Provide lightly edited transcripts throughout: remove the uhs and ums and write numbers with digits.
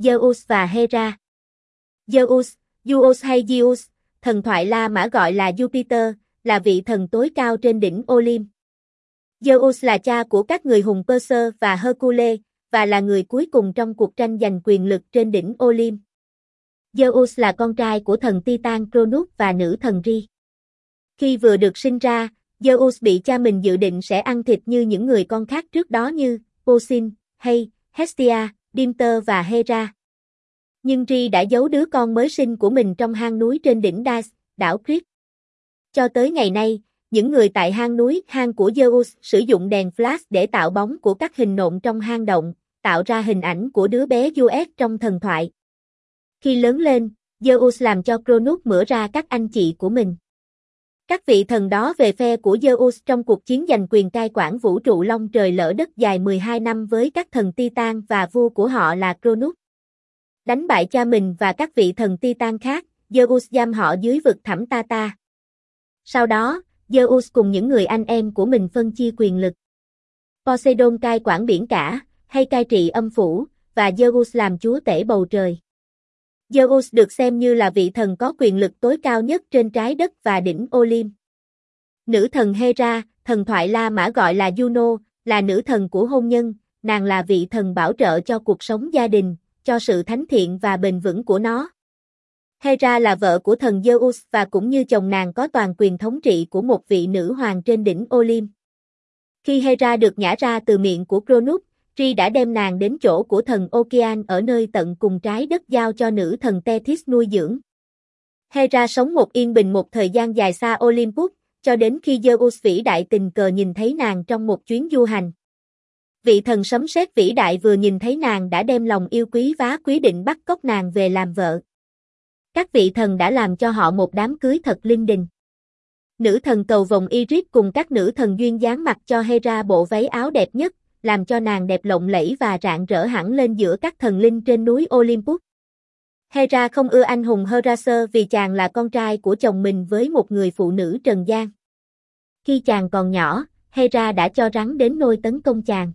Zeus và Hera. Zeus, Zeus hay Zeus, thần thoại La Mã gọi là Jupiter, là vị thần tối cao trên đỉnh Olymp. Zeus là cha của các người hùng Perseus và Hercules, và là người cuối cùng trong cuộc tranh giành quyền lực trên đỉnh Olymp. Zeus là con trai của thần Titan Cronus và nữ thần Ri. Khi vừa được sinh ra, Zeus bị cha mình dự định sẽ ăn thịt như những người con khác trước đó như Poseidon, hay Hestia, Demeter và Hera. Nhưng Ri đã giấu đứa con mới sinh của mình trong hang núi trên đỉnh Dis, đảo Crete. Cho tới ngày nay, những người tại hang núi hang của Zeus sử dụng đèn flash để tạo bóng của các hình nộm trong hang động, tạo ra hình ảnh của đứa bé Zeus trong thần thoại. Khi lớn lên, Zeus làm cho Cronus mửa ra các anh chị của mình. Các vị thần đó về phe của Zeus trong cuộc chiến giành quyền cai quản vũ trụ long trời lỡ đất dài 12 năm với các thần Titan và vua của họ là Cronus. Đánh bại cha mình và các vị thần Titan khác, Zeus giam họ dưới vực thẳm Tata. Sau đó, Zeus cùng những người anh em của mình phân chia quyền lực. Poseidon cai quản biển cả, hay cai trị âm phủ, và Zeus làm chúa tể bầu trời. Zeus được xem như là vị thần có quyền lực tối cao nhất trên trái đất và đỉnh Olymp. Nữ thần Hera, thần thoại La Mã gọi là Juno, là nữ thần của hôn nhân, nàng là vị thần bảo trợ cho cuộc sống gia đình, cho sự thánh thiện và bền vững của nó. Hera là vợ của thần Zeus và cũng như chồng nàng có toàn quyền thống trị của một vị nữ hoàng trên đỉnh Olymp. Khi Hera được nhả ra từ miệng của Cronus, Ri đã đem nàng đến chỗ của thần Ocean ở nơi tận cùng trái đất giao cho nữ thần Tethys nuôi dưỡng. Hera sống yên bình một thời gian dài xa Olympus, cho đến khi Zeus vĩ đại tình cờ nhìn thấy nàng trong một chuyến du hành. Vị thần sấm sét vĩ đại vừa nhìn thấy nàng đã đem lòng yêu quý vá quyết định bắt cóc nàng về làm vợ. Các vị thần đã làm cho họ một đám cưới thật linh đình. Nữ thần cầu vồng Iris cùng các nữ thần duyên dáng mặc cho Hera bộ váy áo đẹp nhất, làm cho nàng đẹp lộng lẫy và rạng rỡ hẳn lên giữa các thần linh trên núi Olympus. Hera không ưa anh hùng Horace vì chàng là con trai của chồng mình với một người phụ nữ trần gian. Khi chàng còn nhỏ, Hera đã cho rắn đến nôi tấn công chàng.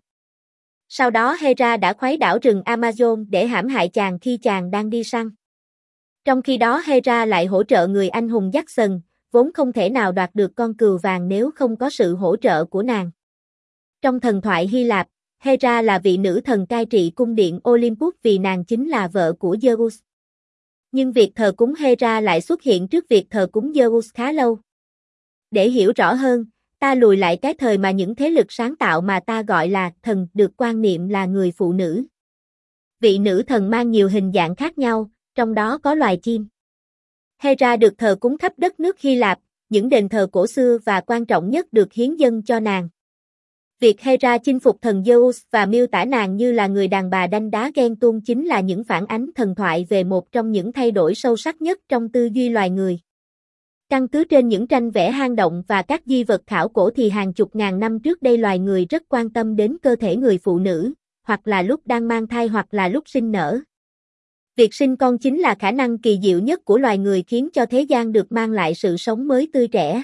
Sau đó Hera đã khuấy đảo rừng Amazon để hãm hại chàng khi chàng đang đi săn. Trong khi đó Hera lại hỗ trợ người anh hùng Jackson, vốn không thể nào đoạt được con cừu vàng nếu không có sự hỗ trợ của nàng. Trong thần thoại Hy Lạp, Hera là vị nữ thần cai trị cung điện Olympus vì nàng chính là vợ của Zeus. Nhưng việc thờ cúng Hera lại xuất hiện trước việc thờ cúng Zeus khá lâu. Để hiểu rõ hơn, ta lùi lại cái thời mà những thế lực sáng tạo mà ta gọi là thần được quan niệm là người phụ nữ. Vị nữ thần mang nhiều hình dạng khác nhau, trong đó có loài chim. Hera được thờ cúng khắp đất nước Hy Lạp, những đền thờ cổ xưa và quan trọng nhất được hiến dâng cho nàng. Việc Hera chinh phục thần Zeus và miêu tả nàng như là người đàn bà đanh đá ghen tuông chính là những phản ánh thần thoại về một trong những thay đổi sâu sắc nhất trong tư duy loài người. Căn cứ trên những tranh vẽ hang động và các di vật khảo cổ thì hàng chục ngàn năm trước đây loài người rất quan tâm đến cơ thể người phụ nữ, hoặc là lúc đang mang thai hoặc là lúc sinh nở. Việc sinh con chính là khả năng kỳ diệu nhất của loài người khiến cho thế gian được mang lại sự sống mới tươi trẻ.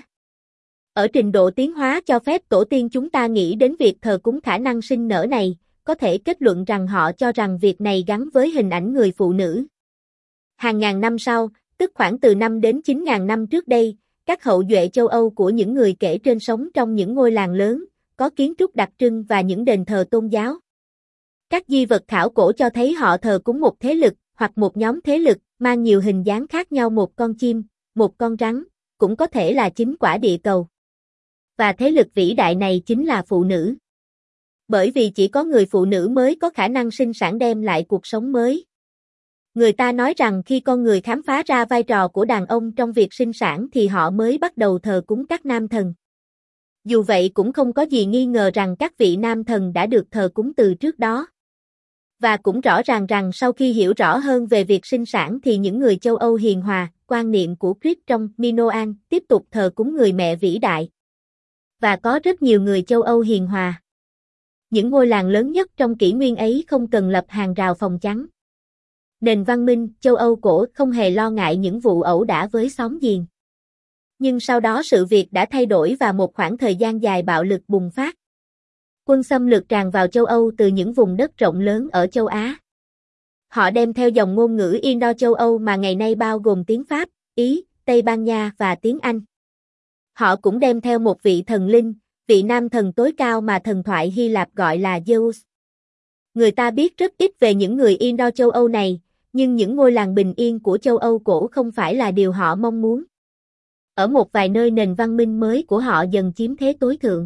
Ở trình độ tiến hóa cho phép tổ tiên chúng ta nghĩ đến việc thờ cúng khả năng sinh nở này, có thể kết luận rằng họ cho rằng việc này gắn với hình ảnh người phụ nữ. Hàng ngàn năm sau, tức khoảng từ 5 đến 9.000 năm trước đây, các hậu duệ châu Âu của những người kể trên sống trong những ngôi làng lớn, có kiến trúc đặc trưng và những đền thờ tôn giáo. Các di vật khảo cổ cho thấy họ thờ cúng một thế lực, hoặc một nhóm thế lực, mang nhiều hình dáng khác nhau, một con chim, một con rắn, cũng có thể là chính quả địa cầu. Và thế lực vĩ đại này chính là phụ nữ. Bởi vì chỉ có người phụ nữ mới có khả năng sinh sản đem lại cuộc sống mới. Người ta nói rằng khi con người khám phá ra vai trò của đàn ông trong việc sinh sản thì họ mới bắt đầu thờ cúng các nam thần. Dù vậy cũng không có gì nghi ngờ rằng các vị nam thần đã được thờ cúng từ trước đó. Và cũng rõ ràng rằng sau khi hiểu rõ hơn về việc sinh sản thì những người châu Âu hiền hòa, quan niệm của Crete trong Minoan tiếp tục thờ cúng người mẹ vĩ đại. Và có rất nhiều người châu Âu hiền hòa. Những ngôi làng lớn nhất trong kỷ nguyên ấy không cần lập hàng rào phòng chắn. Nền văn minh châu Âu cổ không hề lo ngại những vụ ẩu đả với xóm giềng. Nhưng sau đó sự việc đã thay đổi và một khoảng thời gian dài bạo lực bùng phát. Quân xâm lược tràn vào châu Âu từ những vùng đất rộng lớn ở châu Á. Họ đem theo dòng ngôn ngữ Indo-châu Âu mà ngày nay bao gồm tiếng Pháp, Ý, Tây Ban Nha và tiếng Anh. Họ cũng đem theo một vị thần linh, vị nam thần tối cao mà thần thoại Hy Lạp gọi là Zeus. Người ta biết rất ít về những người Indo-châu Âu này, nhưng những ngôi làng bình yên của châu Âu cổ không phải là điều họ mong muốn. Ở một vài nơi nền văn minh mới của họ dần chiếm thế tối thượng.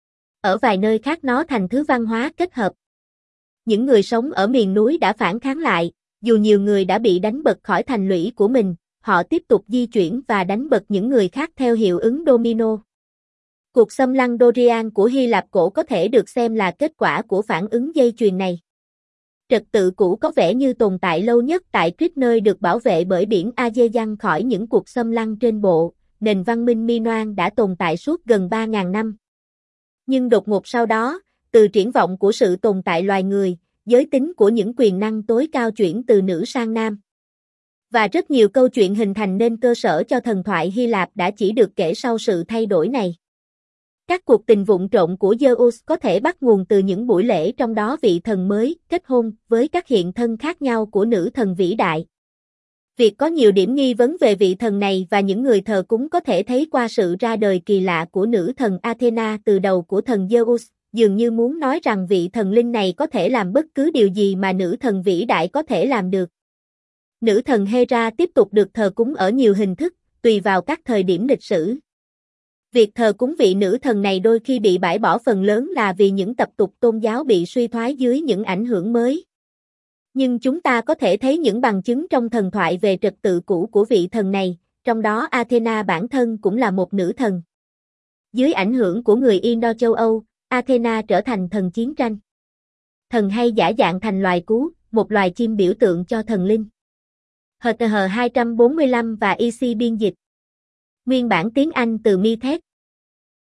Ở vài nơi khác nó thành thứ văn hóa kết hợp. Những người sống ở miền núi đã phản kháng lại, dù nhiều người đã bị đánh bật khỏi thành lũy của mình, họ tiếp tục di chuyển và đánh bật những người khác theo hiệu ứng domino. Cuộc xâm lăng Dorian của Hy Lạp cổ có thể được xem là kết quả của phản ứng dây chuyền này. Trật tự cũ có vẻ như tồn tại lâu nhất tại Crete nơi được bảo vệ bởi biển Aegean khỏi những cuộc xâm lăng trên bộ, nền văn minh Minoan đã tồn tại suốt gần 3.000 năm. Nhưng đột ngột sau đó, từ triển vọng của sự tồn tại loài người, giới tính của những quyền năng tối cao chuyển từ nữ sang nam. Và rất nhiều câu chuyện hình thành nên cơ sở cho thần thoại Hy Lạp đã chỉ được kể sau sự thay đổi này. Các cuộc tình vụng trộn của Zeus có thể bắt nguồn từ những buổi lễ trong đó vị thần mới kết hôn với các hiện thân khác nhau của nữ thần vĩ đại. Việc có nhiều điểm nghi vấn về vị thần này và những người thờ cúng có thể thấy qua sự ra đời kỳ lạ của nữ thần Athena từ đầu của thần Zeus, dường như muốn nói rằng vị thần linh này có thể làm bất cứ điều gì mà nữ thần vĩ đại có thể làm được. Nữ thần Hera tiếp tục được thờ cúng ở nhiều hình thức, tùy vào các thời điểm lịch sử. Việc thờ cúng vị nữ thần này đôi khi bị bãi bỏ phần lớn là vì những tập tục tôn giáo bị suy thoái dưới những ảnh hưởng mới. Nhưng chúng ta có thể thấy những bằng chứng trong thần thoại về trật tự cũ của vị thần này, trong đó Athena bản thân cũng là một nữ thần. Dưới ảnh hưởng của người Indo-châu Âu, Athena trở thành thần chiến tranh. Thần hay giả dạng thành loài cú, một loài chim biểu tượng cho thần linh. HTH 245 và EC biên dịch. Nguyên bản tiếng Anh từ Mithet.